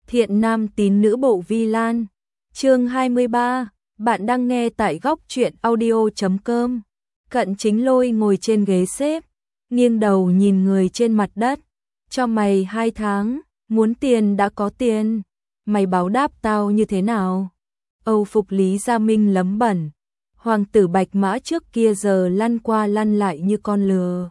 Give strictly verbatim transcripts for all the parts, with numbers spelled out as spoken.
Thiện nam tín nữ bộ Vi Lan. Chương hai mươi ba, bạn đang nghe tại góc truyện audio chấm com. Cận Chính Lôi ngồi trên ghế xếp, nghiêng đầu nhìn người trên mặt đất. Cho mày hai tháng, muốn tiền đã có tiền, mày báo đáp tao như thế nào? Âu phục Lý Gia Minh lấm bẩn. Hoàng tử Bạch Mã trước kia giờ lăn qua lăn lại như con lừa.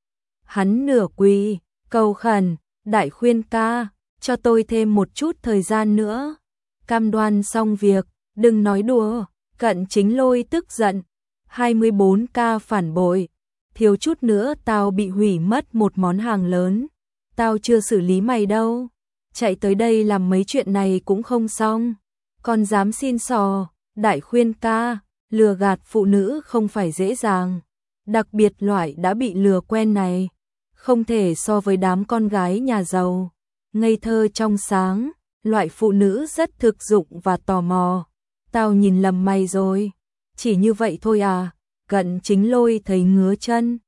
Hắn nửa quỳ, cầu khẩn, đại khuyên ca, cho tôi thêm một chút thời gian nữa. Cam đoan xong việc, đừng nói đùa. Cận Chính Lôi tức giận. hai mươi bốn ca phản bội. Thiếu chút nữa tao bị hủy mất một món hàng lớn. Tao chưa xử lý mày đâu. Chạy tới đây làm mấy chuyện này cũng không xong. Còn dám xin sò, đại khuyên ca, lừa gạt phụ nữ không phải dễ dàng. Đặc biệt loại đã bị lừa quen này. Không thể so với đám con gái nhà giàu. Ngây thơ trong sáng, loại phụ nữ rất thực dụng và tò mò. Tao nhìn lầm mày rồi. Chỉ như vậy thôi à? Cận Chính Lôi thấy ngứa chân.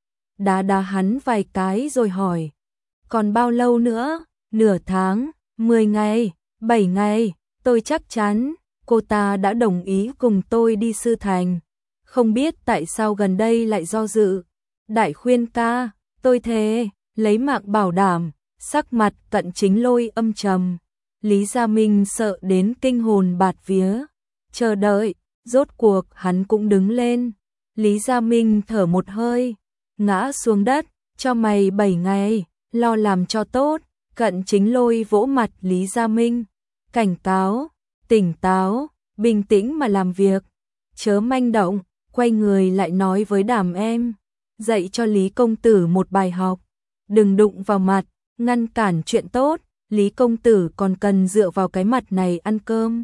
Đá đá hắn vài cái rồi hỏi. Còn bao lâu nữa? Nửa tháng, mười ngày, bảy ngày. Tôi chắc chắn, cô ta đã đồng ý cùng tôi đi Sư Thành. Không biết tại sao gần đây lại do dự. Đại khuyên ca, tôi thề, lấy mạng bảo đảm. Sắc mặt Cận Chính Lôi âm trầm. Lý Gia Minh sợ đến kinh hồn bạt vía. Chờ đợi, rốt cuộc hắn cũng đứng lên. Lý Gia Minh thở một hơi, ngã xuống đất, cho mày bảy ngày, lo làm cho tốt. Cận Chính Lôi vỗ mặt Lý Gia Minh, cảnh cáo, tỉnh táo, bình tĩnh mà làm việc, chớ manh động. Quay người lại nói với Đàm em, dạy cho Lý công tử một bài học, đừng đụng vào mặt, ngăn cản chuyện tốt. Lý công tử còn cần dựa vào cái mặt này ăn cơm.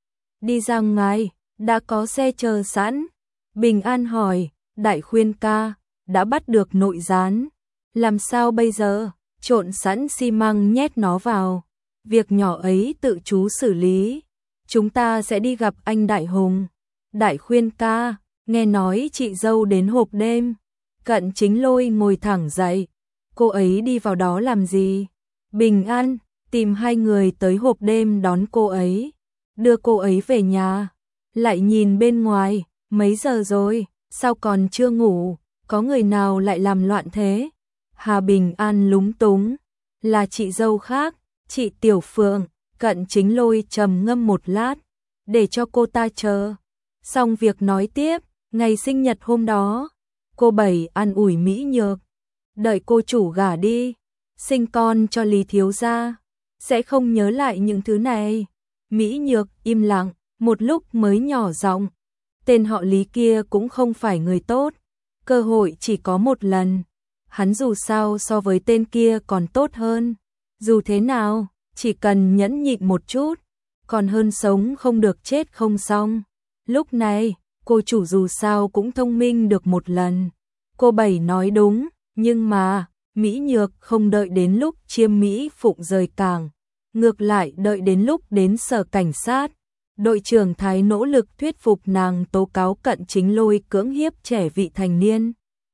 Đi ra ngoài, đã có xe chờ sẵn. Bình An hỏi, đại khuyên ca, đã bắt được nội gián. Làm sao bây giờ? Trộn sẵn xi măng nhét nó vào. Việc nhỏ ấy tự chú xử lý. Chúng ta sẽ đi gặp anh Đại Hùng. Đại khuyên ca, nghe nói chị dâu đến hộp đêm. Cận Chính Lôi ngồi thẳng dậy. Cô ấy đi vào đó làm gì? Bình An tìm hai người tới hộp đêm đón cô ấy, đưa cô ấy về nhà. Lại nhìn bên ngoài, mấy giờ rồi, sao còn chưa ngủ, có người nào lại làm loạn thế? Hà Bình An lúng túng, là chị dâu khác, chị Tiểu Phượng. Cận Chính Lôi trầm ngâm một lát, để cho cô ta chờ. Xong việc nói tiếp, ngày sinh nhật hôm đó, cô Bảy an ủi Mỹ Nhược, đợi cô chủ gả đi, sinh con cho Lý thiếu gia, sẽ không nhớ lại những thứ này. Mỹ Nhược im lặng, một lúc mới nhỏ giọng, tên họ Lý kia cũng không phải người tốt, cơ hội chỉ có một lần, hắn dù sao so với tên kia còn tốt hơn, dù thế nào, chỉ cần nhẫn nhịn một chút, còn hơn sống không được chết không xong. Lúc này, cô chủ dù sao cũng thông minh được một lần. Cô Bảy nói đúng, nhưng mà Mỹ Nhược không đợi đến lúc Chiêm Mỹ Phụng rời cảng, ngược lại đợi đến lúc đến sở cảnh sát. Đội trưởng Thái nỗ lực thuyết phục nàng tố cáo Cận Chính Lôi cưỡng hiếp trẻ vị thành niên.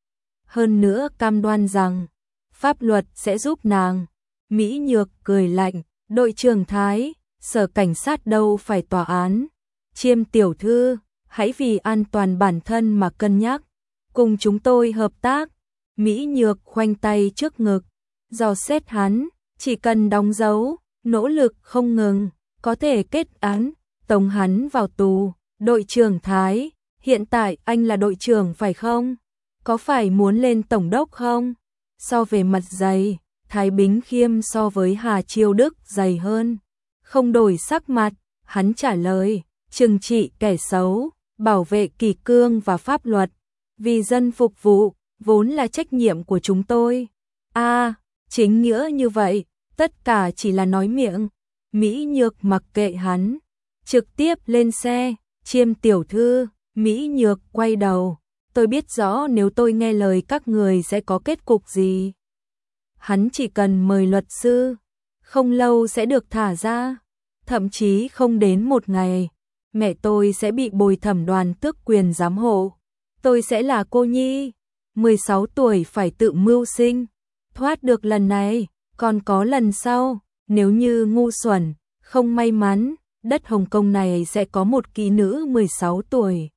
Hơn nữa cam đoan rằng, pháp luật sẽ giúp nàng. Mỹ Nhược cười lạnh, đội trưởng Thái, sở cảnh sát đâu phải tòa án. Chiêm tiểu thư, hãy vì an toàn bản thân mà cân nhắc, cùng chúng tôi hợp tác. Mỹ Nhược khoanh tay trước ngực, dò xét hắn, chỉ cần đóng dấu, nỗ lực không ngừng, có thể kết án, tống hắn vào tù. Đội trưởng Thái, hiện tại anh là đội trưởng phải không? Có phải muốn lên tổng đốc không? So về mặt dày, Thái Bính Khiêm so với Hà Chiêu Đức dày hơn. Không đổi sắc mặt, hắn trả lời, trừng trị kẻ xấu, bảo vệ kỷ cương và pháp luật, vì dân phục vụ, vốn là trách nhiệm của chúng tôi. A, à, chính nghĩa như vậy, tất cả chỉ là nói miệng. Mỹ Nhược mặc kệ hắn, trực tiếp lên xe. Chiêm tiểu thư, Mỹ Nhược quay đầu, tôi biết rõ nếu tôi nghe lời các người sẽ có kết cục gì. Hắn chỉ cần mời luật sư, không lâu sẽ được thả ra, thậm chí không đến một ngày, mẹ tôi sẽ bị bồi thẩm đoàn tước quyền giám hộ. Tôi sẽ là cô nhi, mười sáu tuổi phải tự mưu sinh, thoát được lần này, còn có lần sau. Nếu như ngu xuẩn, không may mắn, đất Hồng Kông này sẽ có một kỹ nữ mười sáu tuổi.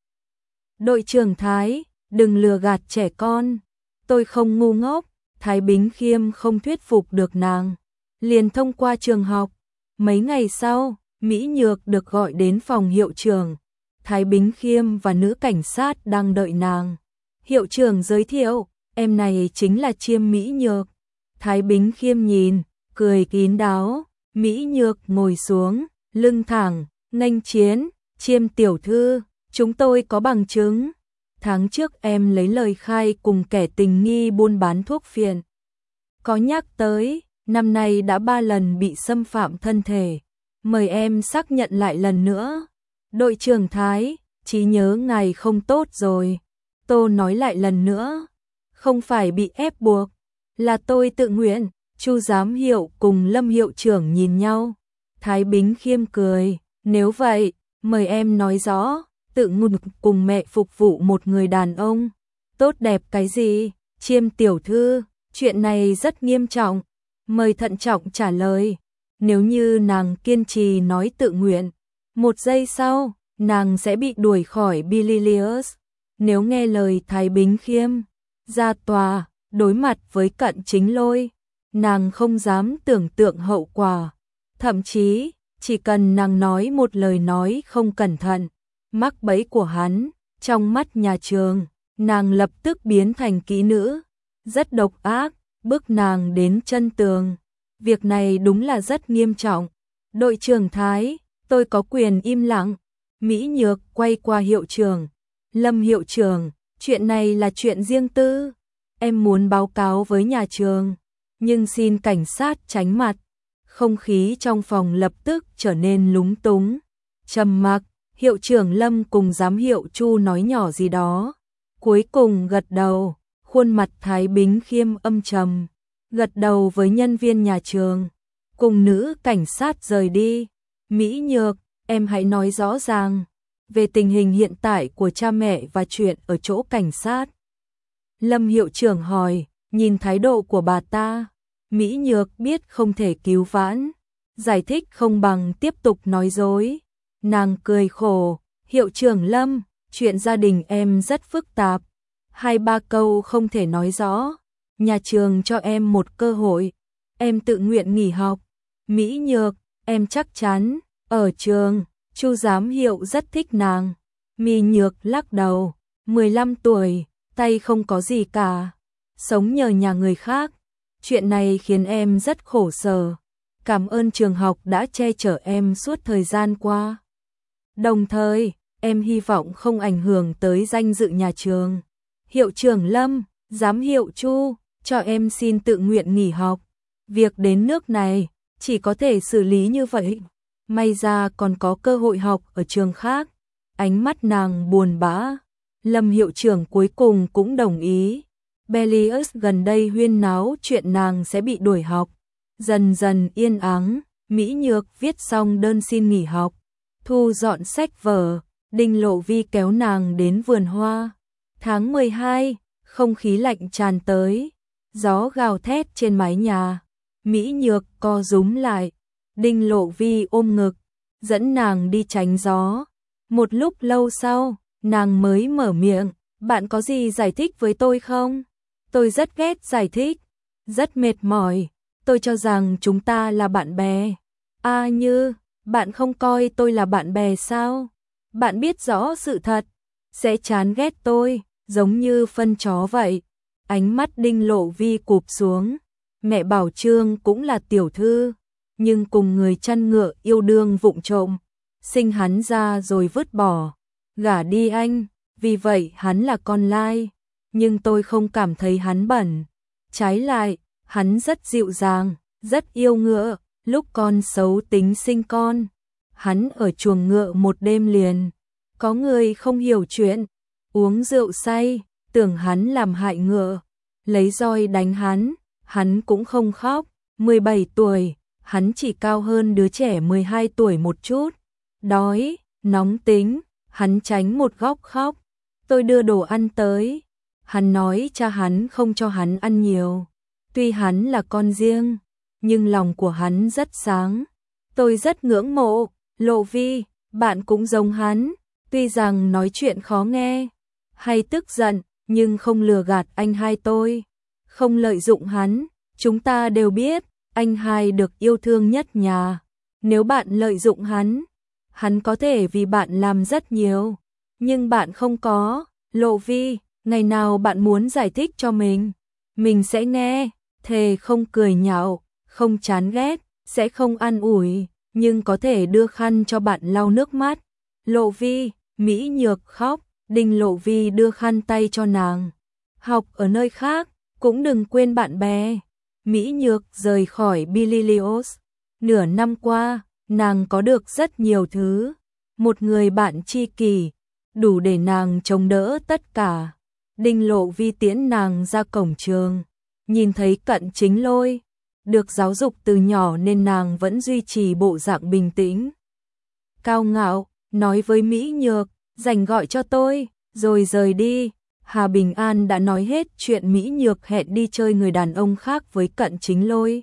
Đội trưởng Thái, đừng lừa gạt trẻ con. Tôi không ngu ngốc. Thái Bính Khiêm không thuyết phục được nàng. Liền thông qua trường học. Mấy ngày sau, Mỹ Nhược được gọi đến phòng hiệu trưởng. Thái Bính Khiêm và nữ cảnh sát đang đợi nàng. Hiệu trưởng giới thiệu, em này chính là Chiêm Mỹ Nhược. Thái Bính Khiêm nhìn, cười kín đáo. Mỹ Nhược ngồi xuống, lưng thẳng, nghênh chiến. Chiêm tiểu thư, chúng tôi có bằng chứng. Tháng trước em lấy lời khai cùng kẻ tình nghi buôn bán thuốc phiện. Có nhắc tới, năm nay đã ba lần bị xâm phạm thân thể. Mời em xác nhận lại lần nữa. Đội trưởng Thái, trí nhớ ngài không tốt rồi. Tô nói lại lần nữa. Không phải bị ép buộc, là tôi tự nguyện. Chu giám hiệu cùng Lâm hiệu trưởng nhìn nhau. Thái Bính Khiêm cười. Nếu vậy, mời em nói rõ. Tự ngụt cùng mẹ phục vụ một người đàn ông. Tốt đẹp cái gì? Chiêm tiểu thư, chuyện này rất nghiêm trọng. Mời thận trọng trả lời. Nếu như nàng kiên trì nói tự nguyện, một giây sau, nàng sẽ bị đuổi khỏi Billius. Nếu nghe lời Thái Bính Khiêm, ra tòa, đối mặt với Cận Chính Lôi, nàng không dám tưởng tượng hậu quả. Thậm chí, chỉ cần nàng nói một lời nói không cẩn thận, mắc bẫy của hắn, trong mắt nhà trường, nàng lập tức biến thành kỹ nữ, rất độc ác, bức nàng đến chân tường. Việc này đúng là rất nghiêm trọng. Đội trưởng Thái, tôi có quyền im lặng. Mỹ Nhược quay qua hiệu trưởng. Lâm hiệu trưởng, chuyện này là chuyện riêng tư. Em muốn báo cáo với nhà trường, nhưng xin cảnh sát tránh mặt. Không khí trong phòng lập tức trở nên lúng túng. Trầm mặc, hiệu trưởng Lâm cùng giám hiệu Chu nói nhỏ gì đó. Cuối cùng gật đầu, khuôn mặt Thái Bính Khiêm âm trầm. Gật đầu với nhân viên nhà trường, cùng nữ cảnh sát rời đi. Mỹ Nhược, em hãy nói rõ ràng về tình hình hiện tại của cha mẹ và chuyện ở chỗ cảnh sát. Lâm hiệu trưởng hỏi, nhìn thái độ của bà ta, Mỹ Nhược biết không thể cứu vãn, giải thích không bằng tiếp tục nói dối. Nàng cười khổ, hiệu trưởng Lâm, chuyện gia đình em rất phức tạp, hai ba câu không thể nói rõ. Nhà trường cho em một cơ hội, em tự nguyện nghỉ học. Mỹ Nhược, em chắc chắn, ở trường, Chu giám hiệu rất thích nàng. Mỹ Nhược lắc đầu, mười lăm tuổi, tay không có gì cả, sống nhờ nhà người khác. Chuyện này khiến em rất khổ sở. Cảm ơn trường học đã che chở em suốt thời gian qua. Đồng thời, em hy vọng không ảnh hưởng tới danh dự nhà trường. Hiệu trưởng Lâm, giám hiệu Chu, cho em xin tự nguyện nghỉ học. Việc đến nước này, chỉ có thể xử lý như vậy. May ra còn có cơ hội học ở trường khác. Ánh mắt nàng buồn bã. Lâm hiệu trưởng cuối cùng cũng đồng ý. Bellius gần đây huyên náo chuyện nàng sẽ bị đuổi học. Dần dần yên ắng, Mỹ Nhược viết xong đơn xin nghỉ học. Thu dọn sách vở, Đinh Lộ Vi kéo nàng đến vườn hoa. Tháng mười hai, không khí lạnh tràn tới. Gió gào thét trên mái nhà. Mỹ Nhược co rúm lại. Đinh Lộ Vi ôm ngực, dẫn nàng đi tránh gió. Một lúc lâu sau, nàng mới mở miệng. Bạn có gì giải thích với tôi không? Tôi rất ghét giải thích. Rất mệt mỏi. Tôi cho rằng chúng ta là bạn bè. À Như, bạn không coi tôi là bạn bè sao? Bạn biết rõ sự thật, sẽ chán ghét tôi, giống như phân chó vậy. Ánh mắt Đinh Lộ Vi cụp xuống. Mẹ bảo Trương cũng là tiểu thư, nhưng cùng người chăn ngựa yêu đương vụng trộm, sinh hắn ra rồi vứt bỏ, gả đi anh, vì vậy hắn là con lai, nhưng tôi không cảm thấy hắn bẩn. Trái lại, hắn rất dịu dàng, rất yêu ngựa, lúc con xấu tính sinh con. Hắn ở chuồng ngựa một đêm liền, có người không hiểu chuyện, uống rượu say, tưởng hắn làm hại ngựa, lấy roi đánh hắn, hắn cũng không khóc. Mười bảy tuổi, hắn chỉ cao hơn đứa trẻ mười hai tuổi một chút. Đói, nóng tính, hắn tránh một góc khóc. Tôi đưa đồ ăn tới. Hắn nói cha hắn không cho hắn ăn nhiều. Tuy hắn là con riêng, nhưng lòng của hắn rất sáng. Tôi rất ngưỡng mộ, Lộ Vi, bạn cũng giống hắn, tuy rằng nói chuyện khó nghe, hay tức giận, nhưng không lừa gạt anh hai tôi, không lợi dụng hắn, chúng ta đều biết, anh hai được yêu thương nhất nhà. Nếu bạn lợi dụng hắn, hắn có thể vì bạn làm rất nhiều, nhưng bạn không có, Lộ Vi, ngày nào bạn muốn giải thích cho mình, mình sẽ nghe, thề không cười nhạo, không chán ghét, sẽ không an ủi, nhưng có thể đưa khăn cho bạn lau nước mắt. Lộ Vi, Mỹ Nhược khóc, Đinh Lộ Vi đưa khăn tay cho nàng. Học ở nơi khác, cũng đừng quên bạn bè. Mỹ Nhược rời khỏi Billios. Nửa năm qua, nàng có được rất nhiều thứ. Một người bạn tri kỷ, đủ để nàng chống đỡ tất cả. Đinh Lộ Vi tiễn nàng ra cổng trường, nhìn thấy Cận Chính Lôi. Được giáo dục từ nhỏ nên nàng vẫn duy trì bộ dạng bình tĩnh. Cao ngạo, nói với Mỹ Nhược, dành gọi cho tôi, rồi rời đi. Hà Bình An đã nói hết chuyện Mỹ Nhược hẹn đi chơi người đàn ông khác với Cận Chính Lôi.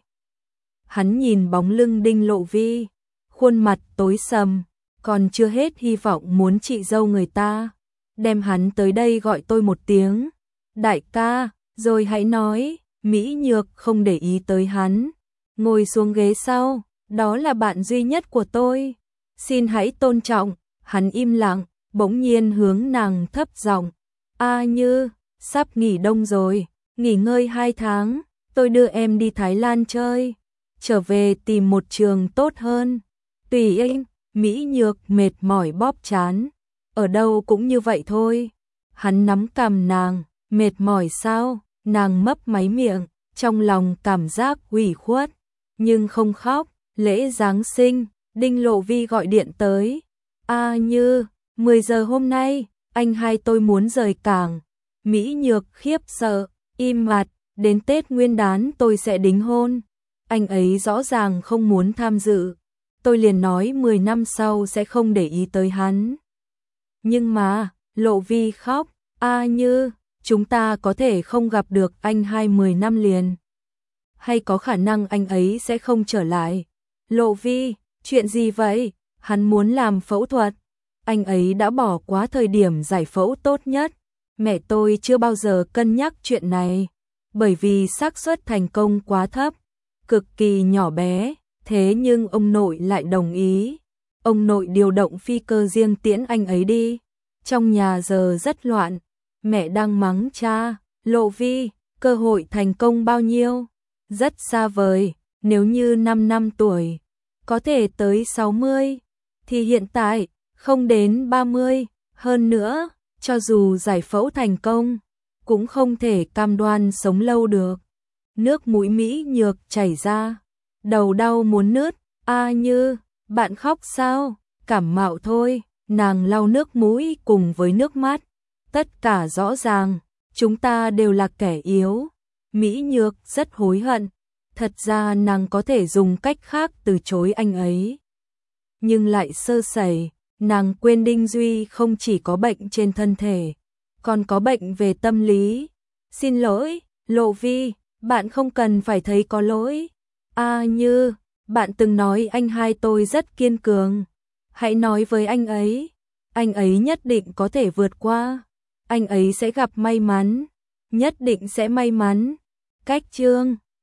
Hắn nhìn bóng lưng Đinh Lộ Vi, khuôn mặt tối sầm, còn chưa hết hy vọng muốn chị dâu người ta. Đem hắn tới đây gọi tôi một tiếng, đại ca, rồi hãy nói. Mỹ Nhược không để ý tới hắn, ngồi xuống ghế sau, đó là bạn duy nhất của tôi, xin hãy tôn trọng. Hắn im lặng, bỗng nhiên hướng nàng thấp giọng, A Như, sắp nghỉ đông rồi, nghỉ ngơi hai tháng, tôi đưa em đi Thái Lan chơi, trở về tìm một trường tốt hơn. Tùy anh. Mỹ Nhược mệt mỏi bóp chán, ở đâu cũng như vậy thôi. Hắn nắm cằm nàng, mệt mỏi sao? Nàng mấp máy miệng, trong lòng cảm giác ủy khuất, nhưng không khóc. Lễ Giáng sinh, Đinh Lộ Vi gọi điện tới. A Như, mười giờ hôm nay, anh hai tôi muốn rời cảng. Mỹ Nhược khiếp sợ, im bặt, đến Tết Nguyên đán tôi sẽ đính hôn. Anh ấy rõ ràng không muốn tham dự. Tôi liền nói mười năm sau sẽ không để ý tới hắn. Nhưng mà, Lộ Vi khóc, A Như, chúng ta có thể không gặp được anh hai mười năm liền. Hay có khả năng anh ấy sẽ không trở lại. Lộ Vi, chuyện gì vậy? Hắn muốn làm phẫu thuật. Anh ấy đã bỏ quá thời điểm giải phẫu tốt nhất. Mẹ tôi chưa bao giờ cân nhắc chuyện này, bởi vì xác suất thành công quá thấp, cực kỳ nhỏ bé. Thế nhưng ông nội lại đồng ý. Ông nội điều động phi cơ riêng tiễn anh ấy đi. Trong nhà giờ rất loạn. Mẹ đang mắng cha. Lộ Vi, cơ hội thành công bao nhiêu? Rất xa vời. Nếu như năm năm tuổi, có thể tới sáu mươi, thì hiện tại không đến ba mươi. Hơn nữa, cho dù giải phẫu thành công, cũng không thể cam đoan sống lâu được. Nước mũi Mỹ Nhược chảy ra, đầu đau muốn nứt. A Như, bạn khóc sao? Cảm mạo thôi. Nàng lau nước mũi cùng với nước mắt. Tất cả rõ ràng, chúng ta đều là kẻ yếu. Mỹ Nhược rất hối hận. Thật ra nàng có thể dùng cách khác từ chối anh ấy, nhưng lại sơ sẩy. Nàng quên Đinh Duy không chỉ có bệnh trên thân thể, còn có bệnh về tâm lý. Xin lỗi, Lộ Vi, bạn không cần phải thấy có lỗi. A Như, bạn từng nói anh hai tôi rất kiên cường. Hãy nói với anh ấy, anh ấy nhất định có thể vượt qua. Anh ấy sẽ gặp may mắn, nhất định sẽ may mắn. Cách chương